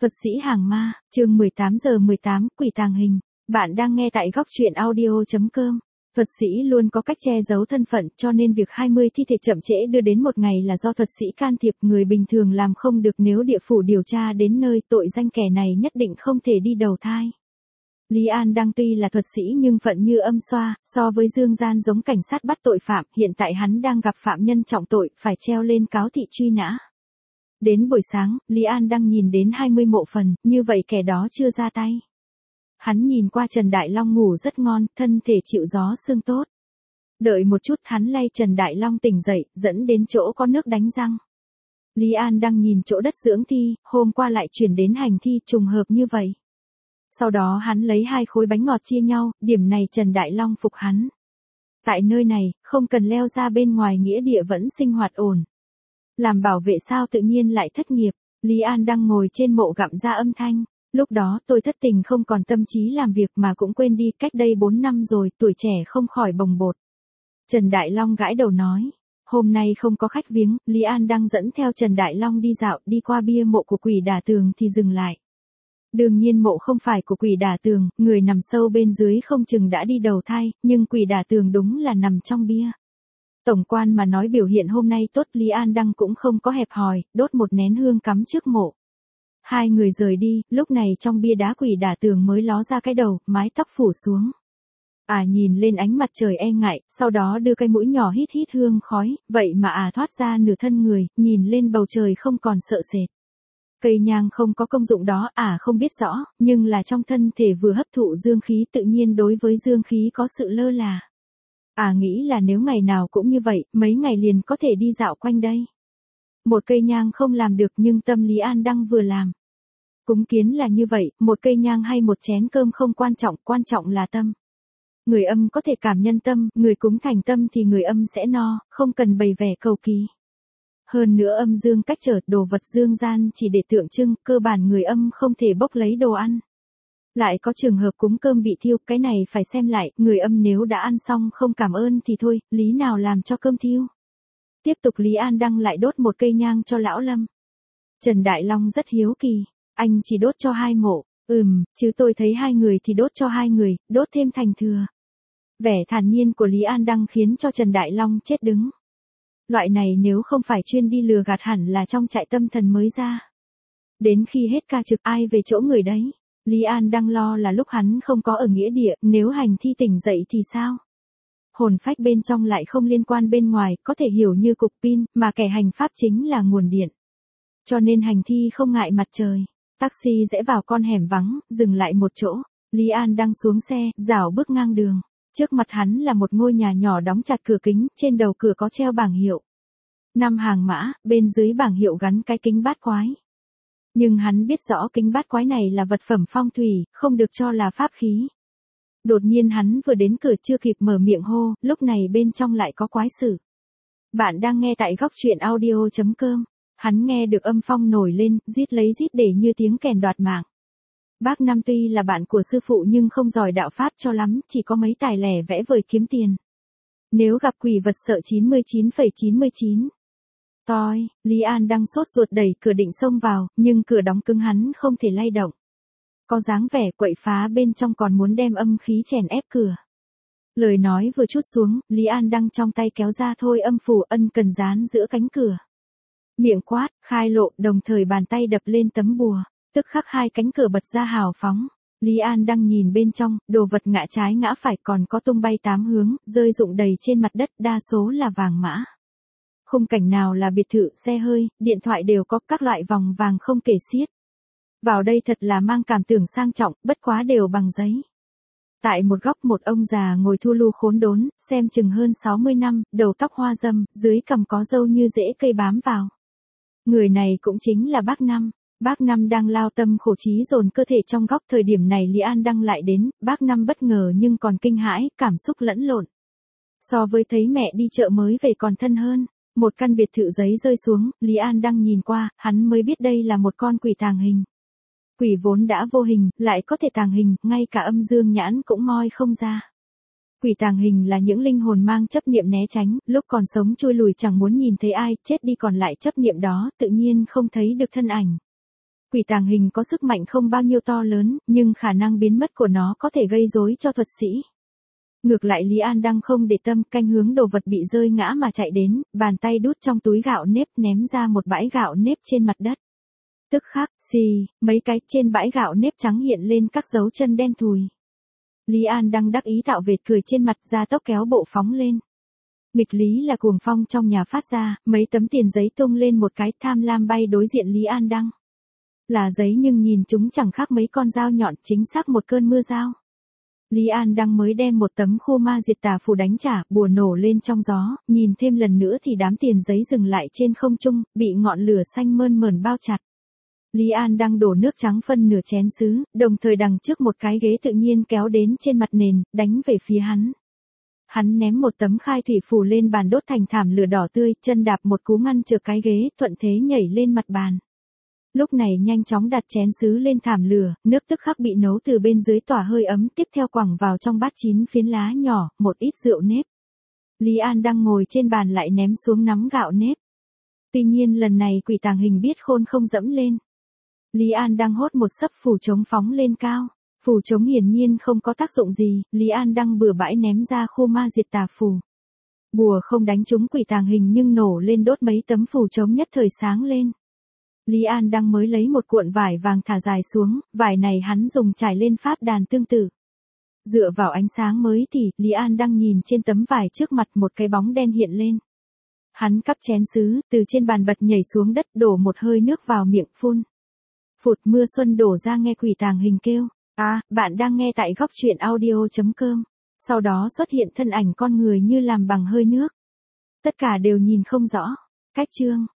Thuật sĩ hàng ma, chương 18:18, quỷ tàng hình. Bạn đang nghe tại góc truyện audio.com. Thuật sĩ luôn có cách che giấu thân phận, cho nên việc 20 thi thể chậm trễ đưa đến một ngày là do thuật sĩ can thiệp, người bình thường làm không được. Nếu địa phủ điều tra đến nơi, tội danh kẻ này nhất định không thể đi đầu thai. Lý An Đăng tuy là thuật sĩ nhưng phận như âm xoa, so với Dương Gian giống cảnh sát bắt tội phạm, hiện tại hắn đang gặp phạm nhân trọng tội, phải treo lên cáo thị truy nã. Đến buổi sáng, Lý An Đăng nhìn đến 20 mộ phần, như vậy kẻ đó chưa ra tay. Hắn nhìn qua Trần Đại Long ngủ rất ngon, thân thể chịu gió sương tốt. Đợi một chút, hắn lay Trần Đại Long tỉnh dậy, dẫn đến chỗ có nước đánh răng. Lý An Đăng nhìn chỗ đất dưỡng thi, hôm qua lại chuyển đến hành thi, trùng hợp như vậy. Sau đó hắn lấy 2 khối bánh ngọt chia nhau, điểm này Trần Đại Long phục hắn. Tại nơi này, không cần leo ra bên ngoài, nghĩa địa vẫn sinh hoạt ổn. Làm bảo vệ sao tự nhiên lại thất nghiệp. Lý An đang ngồi trên mộ gặm ra âm thanh. Lúc đó tôi thất tình không còn tâm trí làm việc mà cũng quên đi, cách đây 4 năm rồi, tuổi trẻ không khỏi bồng bột. Trần Đại Long gãi đầu nói. Hôm nay không có khách viếng, Lý An đang dẫn theo Trần Đại Long đi dạo, đi qua bia mộ của quỷ Đả Tường thì dừng lại. Đương nhiên mộ không phải của quỷ Đả Tường, người nằm sâu bên dưới không chừng đã đi đầu thai, nhưng quỷ Đả Tường đúng là nằm trong bia. Tổng quan mà nói biểu hiện hôm nay tốt, Lý An Đăng cũng không có hẹp hòi, đốt một nén hương cắm trước mộ. 2 người rời đi, lúc này trong bia đá quỷ Đả Tường mới ló ra cái đầu, mái tóc phủ xuống. Nhìn lên ánh mặt trời e ngại, sau đó đưa cái mũi nhỏ hít hít hương khói, vậy mà thoát ra nửa thân người, nhìn lên bầu trời không còn sợ sệt. Cây nhang không có công dụng đó, không biết rõ, nhưng là trong thân thể vừa hấp thụ dương khí, tự nhiên đối với dương khí có sự lơ là. Nghĩ là nếu ngày nào cũng như vậy, mấy ngày liền có thể đi dạo quanh đây. Một cây nhang không làm được nhưng tâm Lý An Đăng vừa làm. Cúng kiến là như vậy, một cây nhang hay một chén cơm không quan trọng là tâm. Người âm có thể cảm nhân tâm, người cúng thành tâm thì người âm sẽ no, không cần bày vẻ cầu kỳ. Hơn nữa âm dương cách trở, đồ vật dương gian chỉ để tượng trưng, cơ bản người âm không thể bốc lấy đồ ăn. Lại có trường hợp cúng cơm bị thiêu, cái này phải xem lại, người âm nếu đã ăn xong không cảm ơn thì thôi, lý nào làm cho cơm thiêu. Tiếp tục Lý An Đăng lại đốt một cây nhang cho lão Lâm. Trần Đại Long rất hiếu kỳ, anh chỉ đốt cho 2 mộ, chứ tôi thấy 2 người thì đốt cho 2 người, đốt thêm thành thừa. Vẻ thản nhiên của Lý An Đăng khiến cho Trần Đại Long chết đứng. Loại này nếu không phải chuyên đi lừa gạt hẳn là trong trại tâm thần mới ra. Đến khi hết ca trực ai về chỗ người đấy. Lý An đang lo là lúc hắn không có ở nghĩa địa, nếu hành thi tỉnh dậy thì sao? Hồn phách bên trong lại không liên quan bên ngoài, có thể hiểu như cục pin, mà kẻ hành pháp chính là nguồn điện. Cho nên hành thi không ngại mặt trời. Taxi rẽ vào con hẻm vắng, dừng lại một chỗ. Lý An đang xuống xe, rảo bước ngang đường. Trước mặt hắn là một ngôi nhà nhỏ đóng chặt cửa kính, trên đầu cửa có treo bảng hiệu. 5 hàng mã, bên dưới bảng hiệu gắn cái kính bát quái. Nhưng hắn biết rõ kính bát quái này là vật phẩm phong thủy, không được cho là pháp khí. Đột nhiên hắn vừa đến cửa chưa kịp mở miệng hô, lúc này bên trong lại có quái sự. Bạn đang nghe tại góc truyện audio.com. Hắn nghe được âm phong nổi lên, rít lấy rít để như tiếng kèn đoạt mạng. Bác Năm tuy là bạn của sư phụ nhưng không giỏi đạo pháp cho lắm, chỉ có mấy tài lẻ vẽ vời kiếm tiền. Nếu gặp quỷ vật sợ 99,99. Toi, Lý An đang sốt ruột đẩy cửa định xông vào, nhưng cửa đóng cứng hắn không thể lay động. Có dáng vẻ quậy phá bên trong còn muốn đem âm khí chèn ép cửa. Lời nói vừa trút xuống, Lý An đang trong tay kéo ra thôi âm phủ ân cần dán giữa cánh cửa. Miệng quát, khai lộ, đồng thời bàn tay đập lên tấm bùa. Tức khắc 2 cánh cửa bật ra hào phóng. Lý An đang nhìn bên trong, đồ vật ngã trái ngã phải còn có tung bay 8 hướng, rơi rụng đầy trên mặt đất, đa số là vàng mã. Khung cảnh nào là biệt thự, xe hơi, điện thoại đều có, các loại vòng vàng không kể xiết. Vào đây thật là mang cảm tưởng sang trọng, bất quá đều bằng giấy. Tại một góc một ông già ngồi thu lu khốn đốn, xem chừng hơn 60 năm, đầu tóc hoa râm, dưới cằm có râu như rễ cây bám vào. Người này cũng chính là bác Năm. Bác Năm đang lao tâm khổ trí dồn cơ thể trong góc, thời điểm này Lý An Đăng lại đến, bác Năm bất ngờ nhưng còn kinh hãi, cảm xúc lẫn lộn. So với thấy mẹ đi chợ mới về còn thân hơn. Một căn biệt thự giấy rơi xuống, Lý An Đăng nhìn qua, hắn mới biết đây là một con quỷ tàng hình. Quỷ vốn đã vô hình, lại có thể tàng hình, ngay cả âm dương nhãn cũng moi không ra. Quỷ tàng hình là những linh hồn mang chấp niệm né tránh, lúc còn sống chui lùi chẳng muốn nhìn thấy ai, chết đi còn lại chấp niệm đó, tự nhiên không thấy được thân ảnh. Quỷ tàng hình có sức mạnh không bao nhiêu to lớn, nhưng khả năng biến mất của nó có thể gây rối cho thuật sĩ. Ngược lại Lý An Đăng không để tâm, canh hướng đồ vật bị rơi ngã mà chạy đến, bàn tay đút trong túi gạo nếp ném ra một bãi gạo nếp trên mặt đất. Tức khắc, xì, mấy cái trên bãi gạo nếp trắng hiện lên các dấu chân đen thùi. Lý An Đăng đắc ý tạo vệt cười trên mặt, ra tốc kéo bộ phóng lên. Nghịch lý là cuồng phong trong nhà phát ra, mấy tấm tiền giấy tung lên một cái, tham lam bay đối diện Lý An Đăng. Là giấy nhưng nhìn chúng chẳng khác mấy con dao nhọn, chính xác một cơn mưa dao. Lý An Đăng mới đem một tấm khô ma diệt tà phù đánh trả, bùa nổ lên trong gió, nhìn thêm lần nữa thì đám tiền giấy dừng lại trên không trung, bị ngọn lửa xanh mơn mởn bao chặt. Lý An Đăng đổ nước trắng phân nửa chén sứ, đồng thời đằng trước một cái ghế tự nhiên kéo đến trên mặt nền, đánh về phía hắn. Hắn ném một tấm khai thủy phù lên bàn đốt thành thảm lửa đỏ tươi, chân đạp một cú ngăn trở cái ghế, thuận thế nhảy lên mặt bàn. Lúc này nhanh chóng đặt chén sứ lên thảm lửa, nước tức khắc bị nấu từ bên dưới tỏa hơi ấm, tiếp theo quẳng vào trong bát 9 phiến lá nhỏ, một ít rượu nếp. Lý An đang ngồi trên bàn lại ném xuống nắm gạo nếp. Tuy nhiên lần này quỷ tàng hình biết khôn không dẫm lên. Lý An đang hốt một sấp phù trống phóng lên cao. Phù trống hiển nhiên không có tác dụng gì, Lý An đang bừa bãi ném ra khô ma diệt tà phù. Bùa không đánh trúng quỷ tàng hình nhưng nổ lên đốt mấy tấm phù trống nhất thời sáng lên. Lý An đang mới lấy một cuộn vải vàng thả dài xuống, vải này hắn dùng trải lên pháp đàn tương tự. Dựa vào ánh sáng mới thì, Lý An đang nhìn trên tấm vải trước mặt một cái bóng đen hiện lên. Hắn cắp chén sứ, từ trên bàn bật nhảy xuống đất, đổ một hơi nước vào miệng phun. Phụt, mưa xuân đổ ra, nghe quỷ tàng hình kêu. Bạn đang nghe tại góc truyện audio.com. Sau đó xuất hiện thân ảnh con người như làm bằng hơi nước. Tất cả đều nhìn không rõ. Cách chương.